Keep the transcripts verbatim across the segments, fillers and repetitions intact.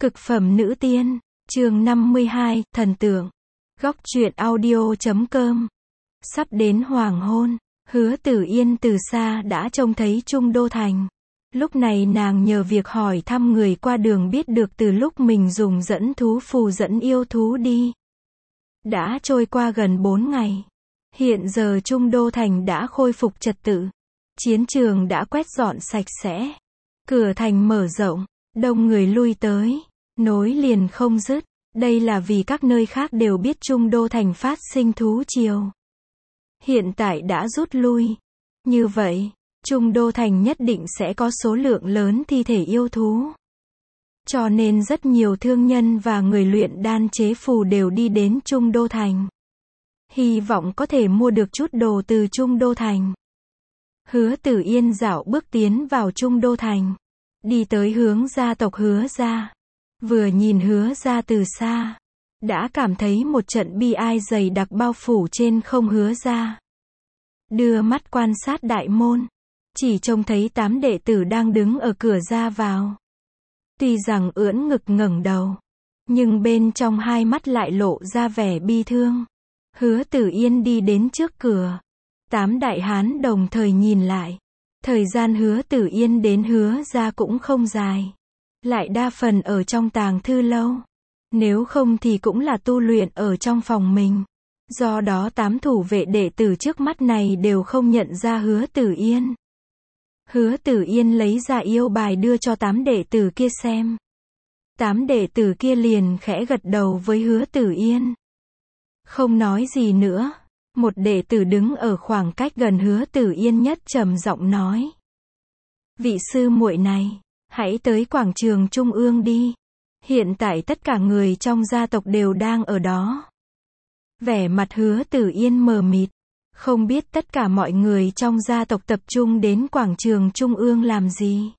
Cực phẩm nữ tiên, chương năm mươi hai, thần tượng. Góc truyện audio chấm com. Sắp đến hoàng hôn, Hứa Tử Yên từ xa đã trông thấy Trung Đô Thành. Lúc này nàng nhờ việc hỏi thăm người qua đường biết được từ lúc mình dùng dẫn thú phù dẫn yêu thú đi. Đã trôi qua gần bốn ngày. Hiện giờ Trung Đô Thành đã khôi phục trật tự. Chiến trường đã quét dọn sạch sẽ. Cửa thành mở rộng, đông người lui tới, nối liền không dứt. Đây là vì các nơi khác đều biết Trung Đô Thành phát sinh thú triều. Hiện tại đã rút lui. Như vậy, Trung Đô Thành nhất định sẽ có số lượng lớn thi thể yêu thú. Cho nên rất nhiều thương nhân và người luyện đan chế phù đều đi đến Trung Đô Thành. Hy vọng có thể mua được chút đồ từ Trung Đô Thành. Hứa Tử Yên dạo bước tiến vào Trung Đô Thành. Đi tới hướng gia tộc Hứa gia. Vừa nhìn Hứa gia từ xa, đã cảm thấy một trận bi ai dày đặc bao phủ trên không Hứa gia. Đưa mắt quan sát đại môn, chỉ trông thấy tám đệ tử đang đứng ở cửa ra vào. Tuy rằng ưỡn ngực ngẩng đầu, nhưng bên trong hai mắt lại lộ ra vẻ bi thương. Hứa Tử Yên đi đến trước cửa. Tám đại hán đồng thời nhìn lại. Thời gian Hứa Tử Yên đến Hứa gia cũng không dài. Lại đa phần ở trong tàng thư lâu. Nếu không thì cũng là tu luyện ở trong phòng mình. Do đó tám thủ vệ đệ tử trước mắt này đều không nhận ra Hứa Tử Yên. Hứa Tử Yên lấy ra yêu bài đưa cho tám đệ tử kia xem. Tám đệ tử kia liền khẽ gật đầu với Hứa Tử Yên. Không nói gì nữa. Một đệ tử đứng ở khoảng cách gần Hứa Tử Yên nhất trầm giọng nói. Vị sư muội này, hãy tới quảng trường trung ương đi. Hiện tại tất cả người trong gia tộc đều đang ở đó. Vẻ mặt Hứa Tử Yên mờ mịt. Không biết tất cả mọi người trong gia tộc tập trung đến quảng trường trung ương làm gì.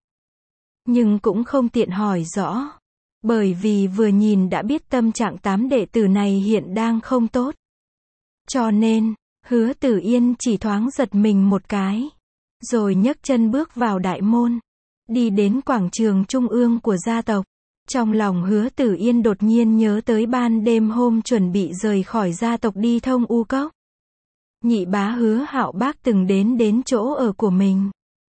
Nhưng cũng không tiện hỏi rõ. Bởi vì vừa nhìn đã biết tâm trạng tám đệ tử này hiện đang không tốt. Cho nên, Hứa Tử Yên chỉ thoáng giật mình một cái. Rồi nhấc chân bước vào đại môn. Đi đến quảng trường trung ương của gia tộc. Trong lòng Hứa Tử Yên đột nhiên nhớ tới ban đêm hôm chuẩn bị rời khỏi gia tộc đi Thông U Cốc. Nhị bá Hứa Hạo Bác từng đến đến chỗ ở của mình.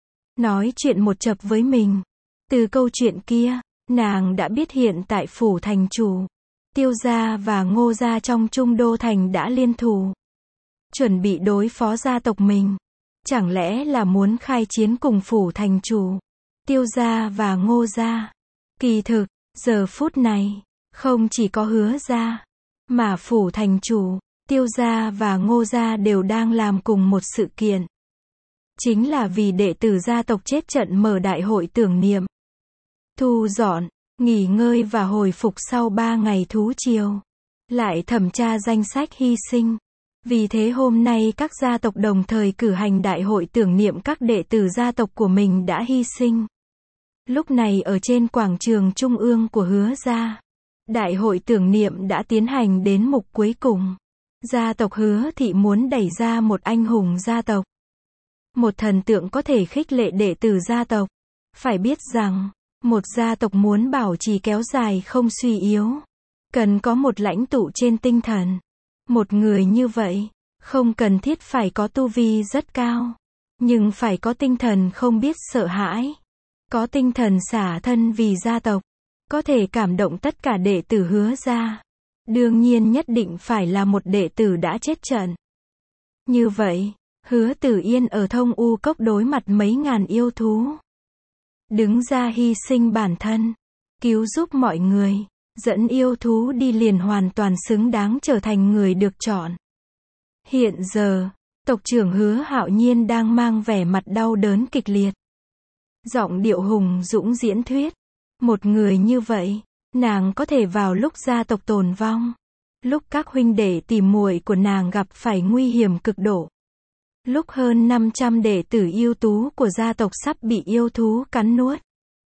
Nói chuyện một chập với mình. Từ câu chuyện kia, nàng đã biết hiện tại phủ thành chủ, Tiêu gia và Ngô gia trong Trung Đô Thành đã liên thủ. Chuẩn bị đối phó gia tộc mình. Chẳng lẽ là muốn khai chiến cùng phủ thành chủ, Tiêu gia và Ngô gia. Kỳ thực, giờ phút này, không chỉ có Hứa gia, mà phủ thành chủ, Tiêu gia và Ngô gia đều đang làm cùng một sự kiện. Chính là vì đệ tử gia tộc chết trận mở đại hội tưởng niệm. Thu dọn, nghỉ ngơi và hồi phục sau ba ngày thú triều. Lại thẩm tra danh sách hy sinh. Vì thế hôm nay các gia tộc đồng thời cử hành đại hội tưởng niệm các đệ tử gia tộc của mình đã hy sinh. Lúc này ở trên quảng trường trung ương của Hứa gia, đại hội tưởng niệm đã tiến hành đến mục cuối cùng. Gia tộc Hứa thị muốn đẩy ra một anh hùng gia tộc. Một thần tượng có thể khích lệ đệ tử gia tộc. Phải biết rằng, một gia tộc muốn bảo trì kéo dài không suy yếu, cần có một lãnh tụ trên tinh thần. Một người như vậy, không cần thiết phải có tu vi rất cao, nhưng phải có tinh thần không biết sợ hãi. Có tinh thần xả thân vì gia tộc, có thể cảm động tất cả đệ tử Hứa gia. Đương nhiên nhất định phải là một đệ tử đã chết trận. Như vậy, Hứa Tử Yên ở Thông U Cốc đối mặt mấy ngàn yêu thú. Đứng ra hy sinh bản thân, cứu giúp mọi người, dẫn yêu thú đi liền hoàn toàn xứng đáng trở thành người được chọn. Hiện giờ, tộc trưởng Hứa Hạo Nhiên đang mang vẻ mặt đau đớn kịch liệt. Giọng điệu hùng dũng diễn thuyết. Một người như vậy, nàng có thể vào lúc gia tộc tồn vong. Lúc các huynh đệ tỉ muội của nàng gặp phải nguy hiểm cực độ. Lúc hơn năm trăm đệ tử yêu tú của gia tộc sắp bị yêu thú cắn nuốt.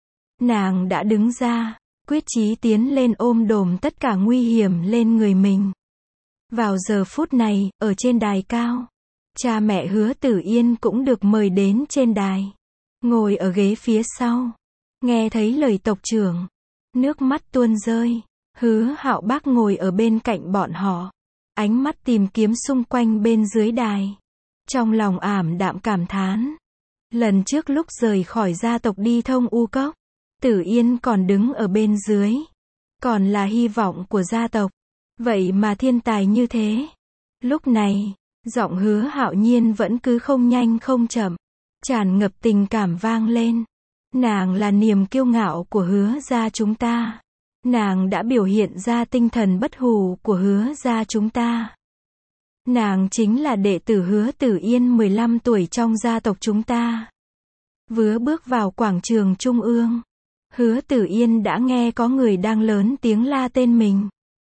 Nàng đã đứng ra, quyết chí tiến lên ôm đồm tất cả nguy hiểm lên người mình. Vào giờ phút này, ở trên đài cao, cha mẹ Hứa Tử Yên cũng được mời đến trên đài. Ngồi ở ghế phía sau, nghe thấy lời tộc trưởng, Nước mắt tuôn rơi. Hứa Hạo Bác ngồi ở bên cạnh bọn họ, ánh mắt tìm kiếm xung quanh bên dưới đài. Trong lòng ảm đạm cảm thán. Lần trước lúc rời khỏi gia tộc đi thông U Cốc, Tử Yên còn đứng ở bên dưới, còn là hy vọng của gia tộc. Vậy mà thiên tài như thế. Lúc này, giọng Hứa Hạo Nhiên vẫn cứ không nhanh không chậm, tràn ngập tình cảm vang lên. Nàng là niềm kiêu ngạo của Hứa gia chúng ta. Nàng đã biểu hiện ra tinh thần bất hủ của Hứa gia chúng ta. Nàng chính là đệ tử Hứa Tử Yên mười lăm tuổi trong gia tộc chúng ta. Vừa bước vào quảng trường trung ương, Hứa Tử Yên đã nghe có người đang lớn tiếng la tên mình.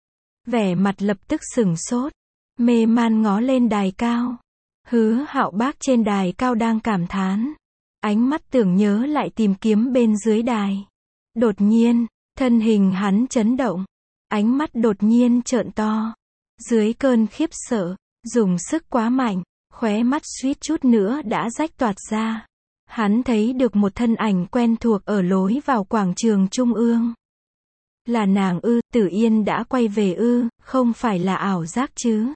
Vẻ mặt lập tức sửng sốt, mê man ngó lên đài cao. Hứa Hạo Bác trên đài cao đang cảm thán, ánh mắt tưởng nhớ lại tìm kiếm bên dưới đài. Đột nhiên, thân hình hắn chấn động, ánh mắt đột nhiên trợn to. Dưới cơn khiếp sợ, dùng sức quá mạnh, khóe mắt suýt chút nữa đã rách toạc ra. Hắn thấy được một thân ảnh quen thuộc ở lối vào quảng trường trung ương. Là nàng ư? Tử Yên đã quay về ư? Không phải là ảo giác chứ?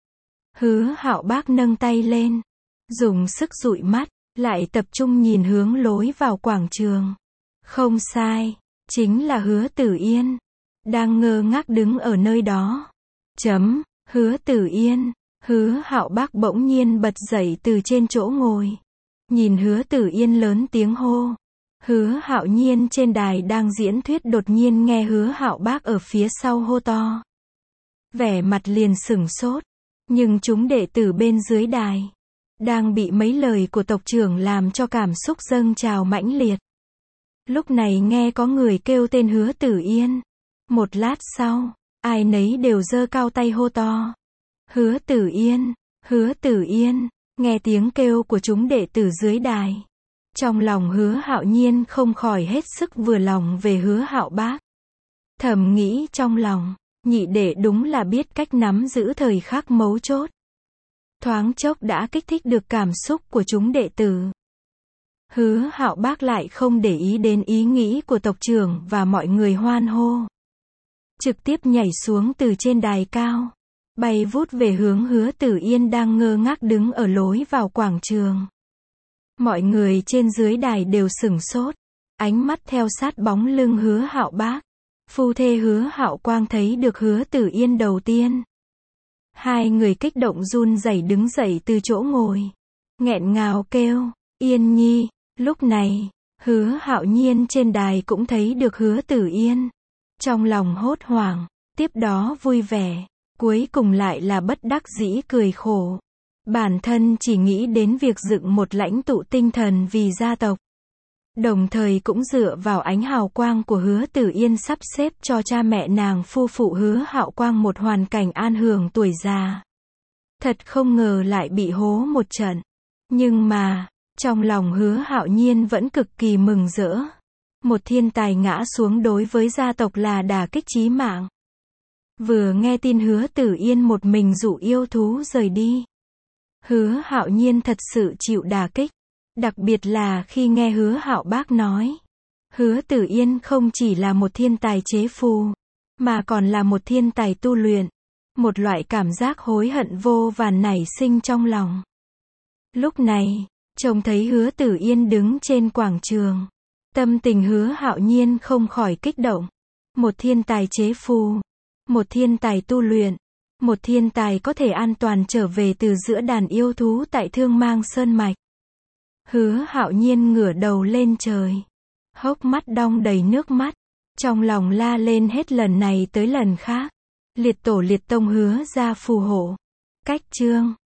Hứa Hạo Bác nâng tay lên, dùng sức dụi mắt, lại tập trung nhìn hướng lối vào quảng trường. Không sai, chính là Hứa Tử Yên, đang ngơ ngác đứng ở nơi đó. Chấm, Hứa Tử Yên. Hứa Hạo Bác bỗng nhiên bật dậy từ trên chỗ ngồi, nhìn Hứa Tử Yên lớn tiếng hô. Hứa Hạo Nhiên trên đài đang diễn thuyết đột nhiên nghe Hứa Hạo Bác ở phía sau hô to. Vẻ mặt liền sửng sốt, nhưng chúng đệ tử bên dưới đài đang bị mấy lời của tộc trưởng làm cho cảm xúc dâng trào mãnh liệt. Lúc này nghe có người kêu tên Hứa Tử Yên, một lát sau, ai nấy đều giơ cao tay hô to. Hứa Tử Yên, Hứa Tử Yên. Nghe tiếng kêu của chúng đệ tử dưới đài, trong lòng Hứa Hạo Nhiên không khỏi hết sức vừa lòng về Hứa Hạo Bác. Thầm nghĩ trong lòng, nhị đệ đúng là biết cách nắm giữ thời khắc mấu chốt. Thoáng chốc đã kích thích được cảm xúc của chúng đệ tử. Hứa Hạo Bác lại không để ý đến ý nghĩ của tộc trưởng và mọi người hoan hô, trực tiếp nhảy xuống từ trên đài cao, bay vút về hướng Hứa Tử Yên đang ngơ ngác đứng ở lối vào quảng trường. Mọi người trên dưới đài đều sửng sốt, ánh mắt theo sát bóng lưng Hứa Hạo Bác. Phu thê Hứa Hạo Quang thấy được Hứa Tử Yên đầu tiên. Hai người kích động run rẩy đứng dậy từ chỗ ngồi, nghẹn ngào kêu, Yên Nhi. Lúc này, Hứa Hạo Nhiên trên đài cũng thấy được Hứa Tử Yên. Trong lòng hốt hoảng, tiếp đó vui vẻ, cuối cùng lại là bất đắc dĩ cười khổ. Bản thân chỉ nghĩ đến việc dựng một lãnh tụ tinh thần vì gia tộc, đồng thời cũng dựa vào ánh hào quang của Hứa Tử Yên sắp xếp cho cha mẹ nàng phu phụ Hứa Hạo Quang một hoàn cảnh an hưởng tuổi già. Thật không ngờ lại bị hố một trận. Nhưng mà, trong lòng Hứa Hạo Nhiên vẫn cực kỳ mừng rỡ. Một thiên tài ngã xuống đối với gia tộc là đả kích chí mạng. Vừa nghe tin Hứa Tử Yên một mình dụ yêu thú rời đi, Hứa Hạo Nhiên thật sự chịu đả kích. Đặc biệt là khi nghe Hứa Hạo Bác nói, Hứa Tử Yên không chỉ là một thiên tài chế phù, mà còn là một thiên tài tu luyện. Một loại cảm giác hối hận vô vàn nảy sinh trong lòng. Lúc này, trông thấy Hứa Tử Yên đứng trên quảng trường, tâm tình Hứa Hạo Nhiên không khỏi kích động. Một thiên tài chế phù, một thiên tài tu luyện, một thiên tài có thể an toàn trở về từ giữa đàn yêu thú tại Thương Mang Sơn Mạch. Hứa Hạo Nhiên ngửa đầu lên trời, hốc mắt đong đầy nước mắt, trong lòng la lên hết lần này tới lần khác. Liệt tổ liệt tông Hứa gia phù hộ. Cách chương